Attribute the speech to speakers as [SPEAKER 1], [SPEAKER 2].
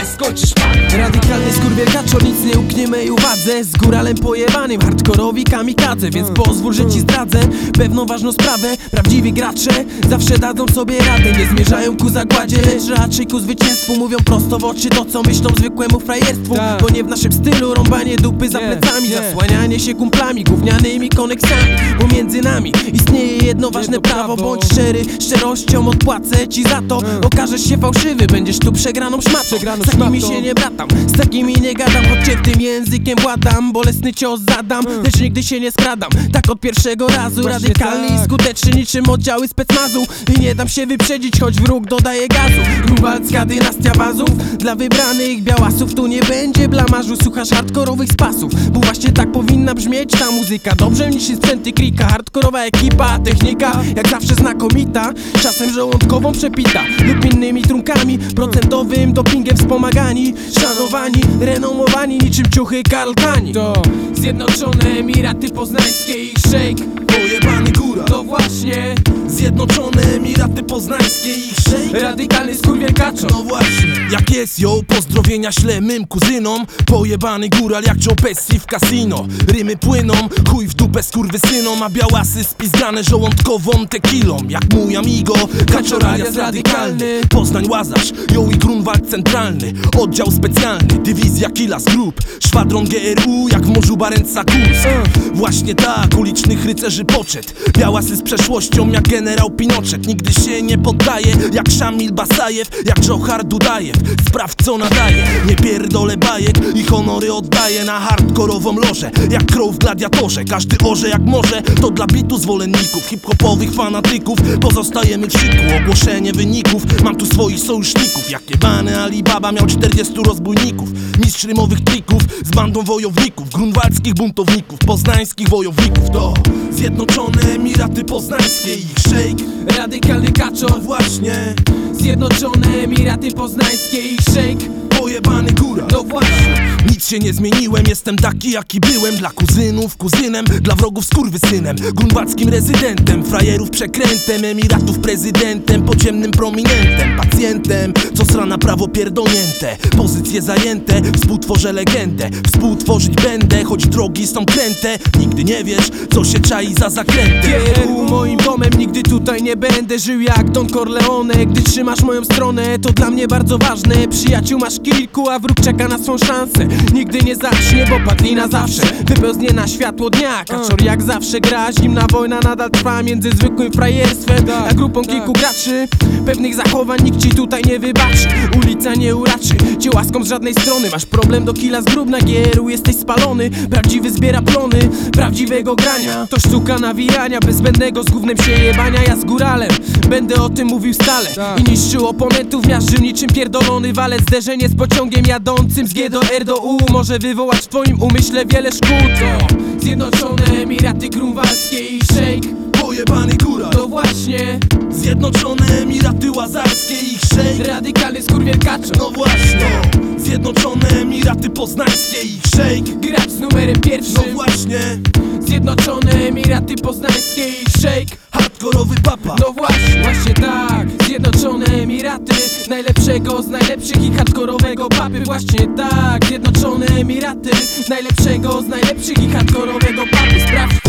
[SPEAKER 1] skończysz pan.
[SPEAKER 2] Radykalny skurwielkaczo, nic nie uknie mej uwadze. Z góralem pojebanym, hardkorowi kamikadze. Więc pozwól, że ci zdradzę pewną ważną sprawę. Prawdziwi gracze zawsze dadzą sobie radę. Nie zmierzają ku zagładzie, lecz raczej ku zwycięstwu. Mówią prosto w oczy to, co myślą zwykłemu frajerstwu. Bo nie w naszym stylu rąbanie dupy za plecami, zasłanianie się kumplami, gównianymi koneksami. Pomiędzy nami istnieje jedno ważne prawo. Bądź szczery, szczerością odpłacę ci za to. Okażesz się fałszywy, będziesz tu przegraną szmatą. Z takimi się nie bratam, z takimi nie gadam. Choć cię tym językiem władam, bolesny cios zadam, lecz nigdy się nie skradam. Tak od pierwszego razu, radykalny i skuteczny niczym oddziały specnazu. I nie dam się wyprzedzić, choć wróg dodaje gazu. Grunwaldzka dynastia wazów, dla wybranych białasów. Tu nie będzie blamarzu, słuchasz hardkorowych spasów. Bo właśnie tak powinna brzmieć ta muzyka. Dobrze niż sprzęty klika, hardkorowa ekipa. Technika jak zawsze znakomita, czasem żołądkową przepita lub innymi trunkami, procentowym dopingiem wspomagani. Szanowani, renomowani niczym ciuchy Karl Kani. To Zjednoczone Emiraty Poznańskie i szejk
[SPEAKER 1] Pojebany góra,
[SPEAKER 2] to właśnie
[SPEAKER 1] Zjednoczone Emiraty Poznańskie i szejk.
[SPEAKER 2] radykalny skurwielkaczo.
[SPEAKER 1] No właśnie, jak jest ją, pozdrowienia ślę mym kuzynom. Pojebany góral jak Joe Pesci w casino. Rymy płyną, chuj w dupę skurwysynom. A białasy spizgane żołądkową tequilą. Jak mój amigo, Kaczor jest radykalny. Poznań Łazarz, ją i Grunwald centralny. Oddział specjalny, dywizja Kilas Group. Szwadron GRU jak w morzu Barenca Kursk. Właśnie tak, ulicznych rycerzy poczet. Białasy z przeszłością jak generał Pinoczet. Nigdy się nie poddaje jak Szamil Basajew, jak Dżohar Dudajew. Spraw co nadaje, nie pierdolę bajek i honory oddaję na hardkorową lożę. Jak crow w gladiatorze, każdy orze jak może. To dla bitu zwolenników, hip-hopowych fanatyków. Pozostajemy w szyku, ogłoszenie wyników. Mam tu swoich sojuszników, jak jebany Alibaba miał 40 rozbójników. Mistrz rymowych trików z bandą wojowników. Grunwaldzkich buntowników, poznańskich wojowników. To Zjednoczone Emiraty Poznańskie i ich szejk.
[SPEAKER 2] Radykalny kaczo,
[SPEAKER 1] Właśnie,
[SPEAKER 2] Zjednoczone Emiraty Poznańskie i szejk.
[SPEAKER 1] pojebany góra.
[SPEAKER 2] No właśnie,
[SPEAKER 1] Nic się nie zmieniłem, jestem taki jaki byłem. Dla kuzynów kuzynem, dla wrogów skurwysynem. Grunwaldzkim rezydentem, frajerów przekrętem. Emiratów prezydentem, podziemnym prominentem. Pacjentem, co sra prawo pierdolnięte. Pozycje zajęte, współtworzę legendę. Współtworzyć będę, choć drogi są kręte. Nigdy nie wiesz, co się czai za zakrętem.
[SPEAKER 2] GRU moim domem, nigdy tutaj nie będę żył jak Don Corleone. Gdy trzymasz moją stronę, to dla mnie bardzo ważne. Przyjaciół masz kilku, a wróg czeka na swą szansę. Nigdy nie zacznie, bo padli na zawsze. Wypełznie na światło dnia. Kaczor jak zawsze gra, zimna wojna nadal trwa między zwykłym frajerstwem a grupą kilku graczy. Pewnych zachowań nikt ci tutaj nie wybaczy. Ulica nie uraczy cię łaską z żadnej strony. Masz problem do killa z grób na GRU, jesteś spalony. Prawdziwy zbiera plony prawdziwego grania. To sztuka nawijania, bez zbędnego z gównem się jebania. Ja z góralem będę o tym mówił stale. I niszczył oponentów, miażdżył niczym pierdolony walec. Zderzenie z pociągiem jadącym z G do R do U może wywołać w twoim umyśle wiele szkód. To Zjednoczone Emiraty Grunwaldzkie i szejk.
[SPEAKER 1] Pojebany góra.
[SPEAKER 2] To właśnie
[SPEAKER 1] Zjednoczone Emiraty Łazarskie i ich szejk.
[SPEAKER 2] radykalny skurwielkaczo.
[SPEAKER 1] No właśnie, Zjednoczone Emiraty Poznańskie i ich szejk.
[SPEAKER 2] Gracz z numerem pierwszym.
[SPEAKER 1] No właśnie,
[SPEAKER 2] Zjednoczone Emiraty Poznańskie i szejk.
[SPEAKER 1] hardkorowy papa.
[SPEAKER 2] No właśnie tak, Zjednoczone Emiraty, najlepszego z najlepszych i hardkorowego papy. Właśnie tak, Zjednoczone Emiraty, najlepszego z najlepszych i hardkorowego papy. Sprawdź